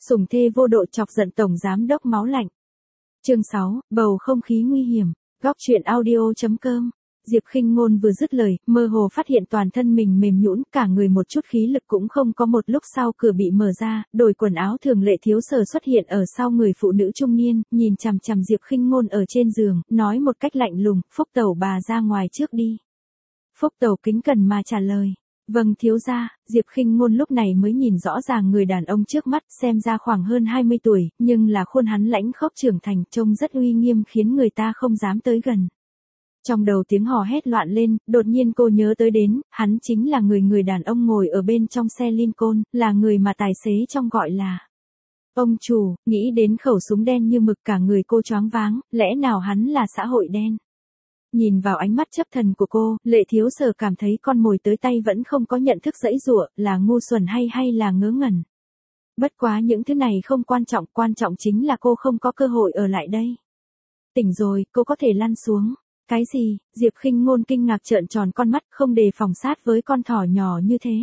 Sủng thê vô độ chọc giận tổng giám đốc máu lạnh. Chương 6, bầu không khí nguy hiểm. Góc truyện audio.com. Diệp Khinh Ngôn vừa dứt lời, mơ hồ phát hiện toàn thân mình mềm nhũn, cả người một chút khí lực cũng không có. Một lúc sau cửa bị mở ra, đổi quần áo thường lệ thiếu sở xuất hiện ở sau người phụ nữ trung niên, nhìn chằm chằm Diệp Khinh Ngôn ở trên giường, nói một cách lạnh lùng, Phúc tẩu bà ra ngoài trước đi. Phúc tẩu kính cẩn mà trả lời. Vâng thiếu gia. Diệp Khinh Ngôn lúc này mới nhìn rõ ràng người đàn ông trước mắt, xem ra khoảng hơn 20 tuổi, nhưng là khuôn hắn lãnh khốc trưởng thành, trông rất uy nghiêm khiến người ta không dám tới gần. Trong đầu tiếng hò hét loạn lên, đột nhiên cô nhớ tới đến, hắn chính là người đàn ông ngồi ở bên trong xe Lincoln, là người mà tài xế trong gọi là ông chủ. Nghĩ đến khẩu súng đen như mực, cả người cô choáng váng, lẽ nào hắn là xã hội đen? Nhìn vào ánh mắt chấp thần của cô, lệ thiếu sở cảm thấy con mồi tới tay vẫn không có nhận thức giãy giụa, là ngu xuẩn hay là ngớ ngẩn. Bất quá những thứ này không quan trọng chính là cô không có cơ hội ở lại đây. Tỉnh rồi, cô có thể lăn xuống. Cái gì? Diệp Khinh Ngôn kinh ngạc trợn tròn con mắt, không đề phòng sát với con thỏ nhỏ như thế.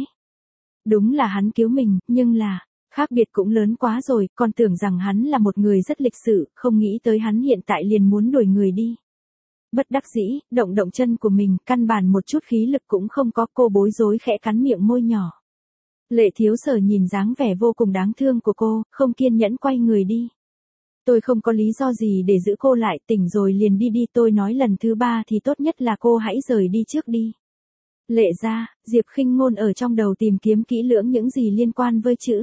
Đúng là hắn cứu mình, nhưng là, khác biệt cũng lớn quá rồi, con tưởng rằng hắn là một người rất lịch sự, không nghĩ tới hắn hiện tại liền muốn đuổi người đi. Bất đắc dĩ, động chân của mình, căn bản một chút khí lực cũng không có, cô bối rối khẽ cắn miệng môi nhỏ. Lệ thiếu sở nhìn dáng vẻ vô cùng đáng thương của cô, không kiên nhẫn quay người đi. Tôi không có lý do gì để giữ cô lại, tỉnh rồi liền đi, tôi nói lần thứ 3 thì tốt nhất là cô hãy rời đi trước đi. Lệ ra, Diệp Khinh Ngôn ở trong đầu tìm kiếm kỹ lưỡng những gì liên quan với chữ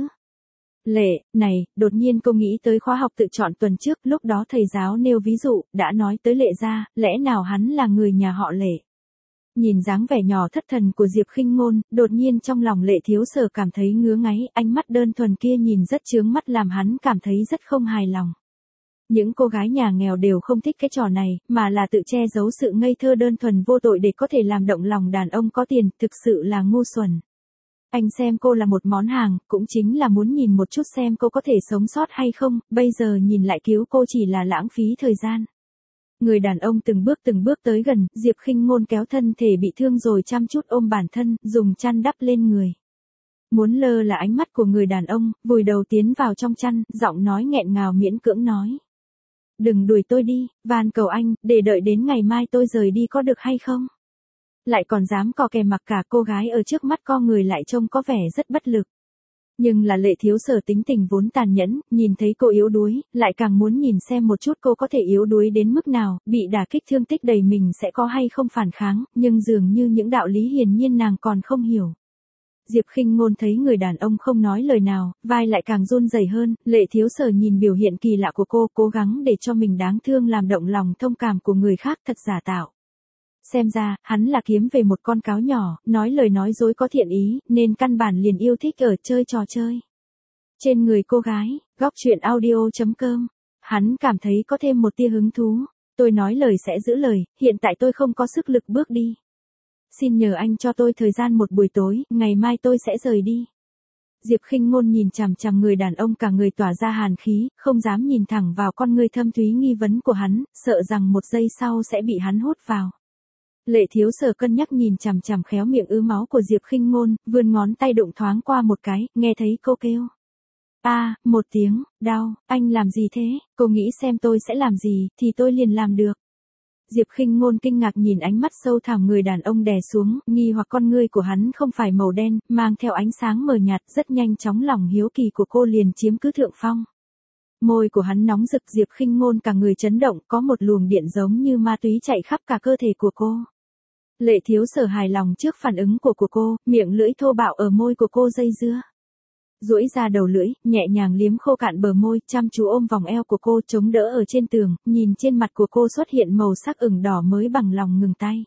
Lệ, này, đột nhiên cô nghĩ tới khóa học tự chọn tuần trước, lúc đó thầy giáo nêu ví dụ, đã nói tới Lệ ra, lẽ nào hắn là người nhà họ Lệ. Nhìn dáng vẻ nhỏ thất thần của Diệp Khinh Ngôn, đột nhiên trong lòng Lệ thiếu sở cảm thấy ngứa ngáy, ánh mắt đơn thuần kia nhìn rất chướng mắt làm hắn cảm thấy rất không hài lòng. Những cô gái nhà nghèo đều không thích cái trò này, mà là tự che giấu sự ngây thơ đơn thuần vô tội để có thể làm động lòng đàn ông có tiền, thực sự là ngu xuẩn. Anh xem cô là một món hàng, cũng chính là muốn nhìn một chút xem cô có thể sống sót hay không, bây giờ nhìn lại cứu cô chỉ là lãng phí thời gian. Người đàn ông từng bước tới gần, Diệp Khinh Ngôn kéo thân thể bị thương rồi chăm chút ôm bản thân, dùng chăn đắp lên người. Muốn lơ là ánh mắt của người đàn ông, vùi đầu tiến vào trong chăn, giọng nói nghẹn ngào miễn cưỡng nói. Đừng đuổi tôi đi, van cầu anh, để đợi đến ngày mai tôi rời đi có được hay không? Lại còn dám cò kè mặc cả, cô gái ở trước mắt co người lại trông có vẻ rất bất lực. Nhưng là Lệ thiếu sở tính tình vốn tàn nhẫn, nhìn thấy cô yếu đuối, lại càng muốn nhìn xem một chút cô có thể yếu đuối đến mức nào, bị đả kích thương tích đầy mình sẽ có hay không phản kháng, nhưng dường như những đạo lý hiển nhiên nàng còn không hiểu. Diệp Khinh Ngôn thấy người đàn ông không nói lời nào, vai lại càng run rẩy hơn, Lệ thiếu sở nhìn biểu hiện kỳ lạ của cô, cố gắng để cho mình đáng thương làm động lòng thông cảm của người khác thật giả tạo. Xem ra, hắn là kiếm về một con cáo nhỏ, nói lời nói dối có thiện ý, nên căn bản liền yêu thích ở chơi trò chơi. Trên người cô gái, góc truyện audio.com, hắn cảm thấy có thêm một tia hứng thú. Tôi nói lời sẽ giữ lời, hiện tại tôi không có sức lực bước đi. Xin nhờ anh cho tôi thời gian một buổi tối, ngày mai tôi sẽ rời đi. Diệp Khinh Ngôn nhìn chằm chằm người đàn ông cả người tỏa ra hàn khí, không dám nhìn thẳng vào con người thâm thúy nghi vấn của hắn, sợ rằng một giây sau sẽ bị hắn hút vào. Lệ thiếu sở cân nhắc nhìn chằm chằm khéo miệng ứ máu của Diệp Khinh Ngôn, vươn ngón tay đụng thoáng qua một cái, nghe thấy cô kêu. Một tiếng, đau, anh làm gì thế? Cô nghĩ xem tôi sẽ làm gì, thì tôi liền làm được. Diệp Khinh Ngôn kinh ngạc nhìn ánh mắt sâu thẳm người đàn ông đè xuống, nghi hoặc con ngươi của hắn không phải màu đen, mang theo ánh sáng mờ nhạt, rất nhanh chóng lòng hiếu kỳ của cô liền chiếm cứ thượng phong. Môi của hắn nóng rực, Diệp Khinh Ngôn cả người chấn động, có một luồng điện giống như ma túy chạy khắp cả cơ thể của cô. Lệ thiếu sở hài lòng trước phản ứng của cô, miệng lưỡi thô bạo ở môi của cô dây dưa. Duỗi ra đầu lưỡi, nhẹ nhàng liếm khô cạn bờ môi, chăm chú ôm vòng eo của cô chống đỡ ở trên tường, nhìn trên mặt của cô xuất hiện màu sắc ửng đỏ mới bằng lòng ngừng tay.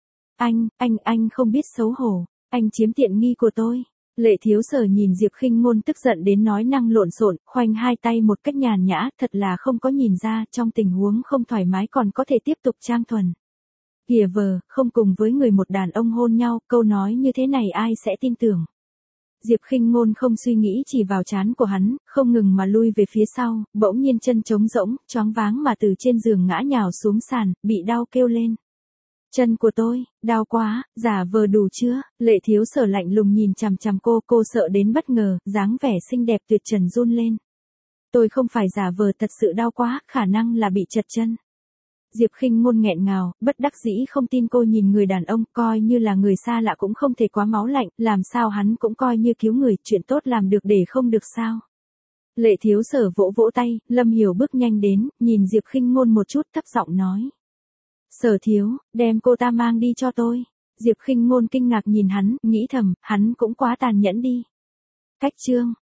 Anh không biết xấu hổ, anh chiếm tiện nghi của tôi. Lệ thiếu sở nhìn Diệp Khinh Ngôn tức giận đến nói năng lộn xộn, khoanh hai tay một cách nhàn nhã, thật là không có nhìn ra, trong tình huống không thoải mái còn có thể tiếp tục trang thuần. Kìa vờ, không cùng với người một đàn ông hôn nhau, câu nói như thế này ai sẽ tin tưởng. Diệp Khinh Ngôn không suy nghĩ chỉ vào trán của hắn, không ngừng mà lui về phía sau, bỗng nhiên chân trống rỗng, choáng váng mà từ trên giường ngã nhào xuống sàn, bị đau kêu lên. Chân của tôi, đau quá, giả vờ đủ chưa? Lệ thiếu sở lạnh lùng nhìn chằm chằm cô sợ đến bất ngờ, dáng vẻ xinh đẹp tuyệt trần run lên. Tôi không phải giả vờ, thật sự đau quá, khả năng là bị trật chân. Diệp Khinh Ngôn nghẹn ngào, bất đắc dĩ không tin. Cô nhìn người đàn ông, coi như là người xa lạ cũng không thể quá máu lạnh, làm sao hắn cũng coi như cứu người, chuyện tốt làm được để không được sao. Lệ Thiếu Sở vỗ vỗ tay, Lâm Hiểu bước nhanh đến, nhìn Diệp Khinh Ngôn một chút, thấp giọng nói. Sở thiếu, đem cô ta mang đi cho tôi. Diệp Khinh Ngôn kinh ngạc nhìn hắn, nghĩ thầm, hắn cũng quá tàn nhẫn đi. Cách chương